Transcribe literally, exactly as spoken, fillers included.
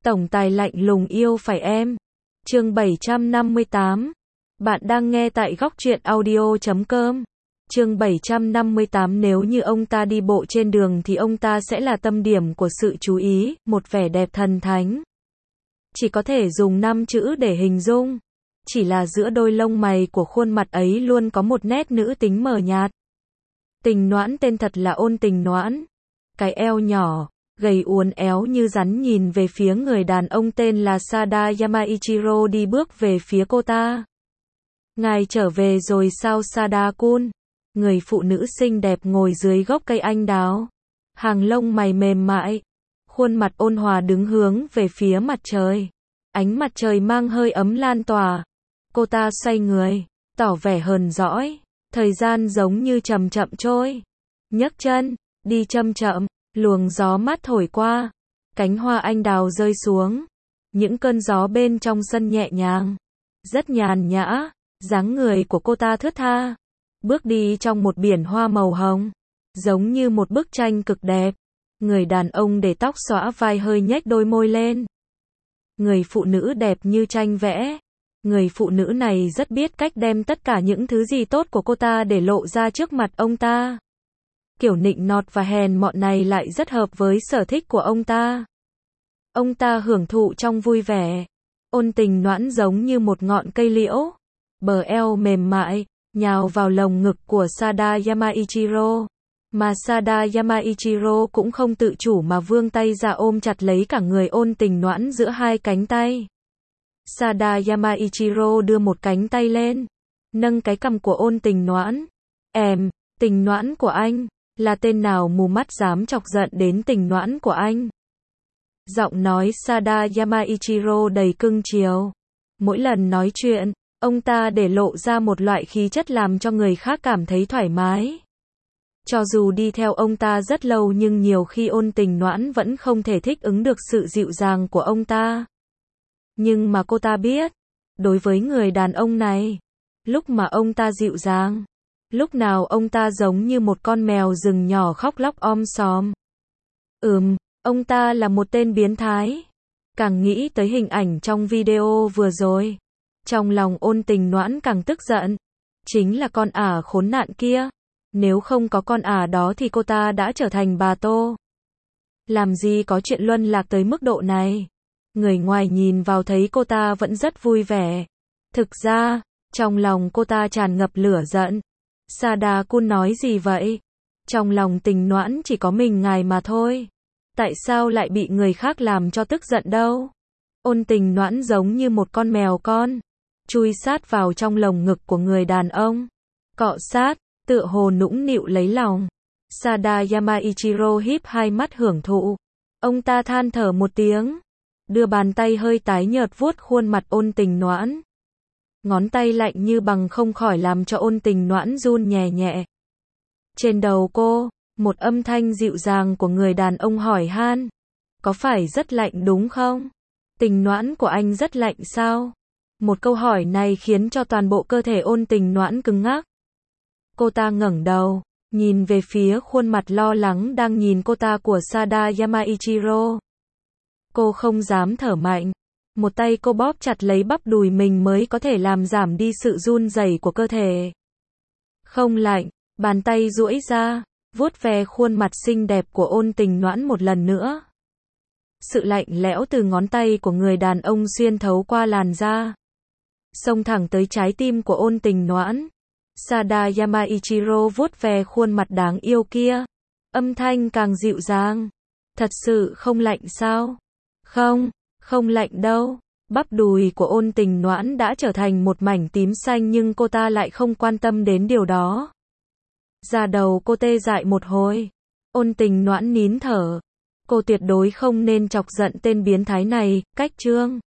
Tổng tài lạnh lùng yêu phải em. Chương bảy trăm năm mươi tám. Bạn đang nghe tại góc truyện audio chấm com. Chương bảy trăm năm mươi tám. Nếu như ông ta đi bộ trên đường thì ông ta sẽ là tâm điểm của sự chú ý, một vẻ đẹp thần thánh. Chỉ có thể dùng năm chữ để hình dung. Chỉ là giữa đôi lông mày của khuôn mặt ấy luôn có một nét nữ tính mờ nhạt. Tình Noãn tên thật là Ôn Tình Noãn. Cái eo nhỏ, gầy uốn éo như rắn nhìn về phía người đàn ông tên là Sada Yamaichiro đi bước về phía cô ta. Ngài trở về rồi sao Sada-kun? Người phụ nữ xinh đẹp ngồi dưới gốc cây anh đào. Hàng lông mày mềm mại. Khuôn mặt ôn hòa đứng hướng về phía mặt trời. Ánh mặt trời mang hơi ấm lan tỏa. Cô ta xoay người, tỏ vẻ hờn dỗi. Thời gian giống như chậm chậm trôi. Nhấc chân, đi chậm chậm. Luồng gió mát thổi qua, cánh hoa anh đào rơi xuống, những cơn gió bên trong sân nhẹ nhàng, rất nhàn nhã, dáng người của cô ta thướt tha, bước đi trong một biển hoa màu hồng, giống như một bức tranh cực đẹp. Người đàn ông để tóc xõa vai hơi nhếch đôi môi lên. Người phụ nữ đẹp như tranh vẽ. Người phụ nữ này rất biết cách đem tất cả những thứ gì tốt của cô ta để lộ ra trước mặt ông ta. Kiểu nịnh nọt và hèn mọn này lại rất hợp với sở thích của ông ta. Ông ta hưởng thụ trong vui vẻ. Ôn Tình Noãn giống như một ngọn cây liễu, bờ eo mềm mại, nhào vào lồng ngực của Sada Yamaichiro. Mà Sada Yamaichiro cũng không tự chủ mà vươn tay ra ôm chặt lấy cả người Ôn Tình Noãn giữa hai cánh tay. Sada Yamaichiro đưa một cánh tay lên, nâng cái cằm của Ôn Tình Noãn. Em, Tình Noãn của anh. Là tên nào mù mắt dám chọc giận đến Tình Noãn của anh? Giọng nói Sada Yamaichiro đầy cưng chiều. Mỗi lần nói chuyện, ông ta để lộ ra một loại khí chất làm cho người khác cảm thấy thoải mái. Cho dù đi theo ông ta rất lâu nhưng nhiều khi Ôn Tình Noãn vẫn không thể thích ứng được sự dịu dàng của ông ta. Nhưng mà cô ta biết, đối với người đàn ông này, lúc mà ông ta dịu dàng, lúc nào ông ta giống như một con mèo rừng nhỏ khóc lóc om sòm. Ừm, ông ta là một tên biến thái. Càng nghĩ tới hình ảnh trong video vừa rồi, trong lòng Ôn Tình Noãn càng tức giận. Chính là con ả khốn nạn kia. Nếu không có con ả đó thì cô ta đã trở thành bà Tô. Làm gì có chuyện luân lạc tới mức độ này. Người ngoài nhìn vào thấy cô ta vẫn rất vui vẻ. Thực ra, trong lòng cô ta tràn ngập lửa giận. Sada-kun nói gì vậy? Trong lòng Tình Noãn chỉ có mình ngài mà thôi. Tại sao lại bị người khác làm cho tức giận đâu? Ôn Tình Noãn giống như một con mèo con, chui sát vào trong lồng ngực của người đàn ông, cọ sát, tựa hồ nũng nịu lấy lòng. Sada Yamaichiro híp hai mắt hưởng thụ. Ông ta than thở một tiếng, đưa bàn tay hơi tái nhợt vuốt khuôn mặt Ôn Tình Noãn. Ngón tay lạnh như bằng không khỏi làm cho Ôn Tình Noãn run nhẹ nhẹ. Trên đầu cô, một âm thanh dịu dàng của người đàn ông hỏi han. Có phải rất lạnh đúng không? Tình Noãn của anh rất lạnh sao? Một câu hỏi này khiến cho toàn bộ cơ thể Ôn Tình Noãn cứng ngắc. Cô ta ngẩng đầu, nhìn về phía khuôn mặt lo lắng đang nhìn cô ta của Sada Yamaichiro. Cô không dám thở mạnh. Một tay cô bóp chặt lấy bắp đùi mình mới có thể làm giảm đi sự run rẩy của cơ thể. Không lạnh, bàn tay duỗi ra, vuốt ve khuôn mặt xinh đẹp của Ôn Tình Noãn một lần nữa. Sự lạnh lẽo từ ngón tay của người đàn ông xuyên thấu qua làn da, xông thẳng tới trái tim của Ôn Tình Noãn. Sada Yamaichiro vuốt ve khuôn mặt đáng yêu kia, âm thanh càng dịu dàng. Thật sự không lạnh sao? Không. Không lạnh đâu. Bắp đùi của Ôn Tình Noãn đã trở thành một mảnh tím xanh nhưng cô ta lại không quan tâm đến điều đó. Da đầu cô tê dại một hồi. Ôn Tình Noãn nín thở. Cô tuyệt đối không nên chọc giận tên biến thái này. Cách chương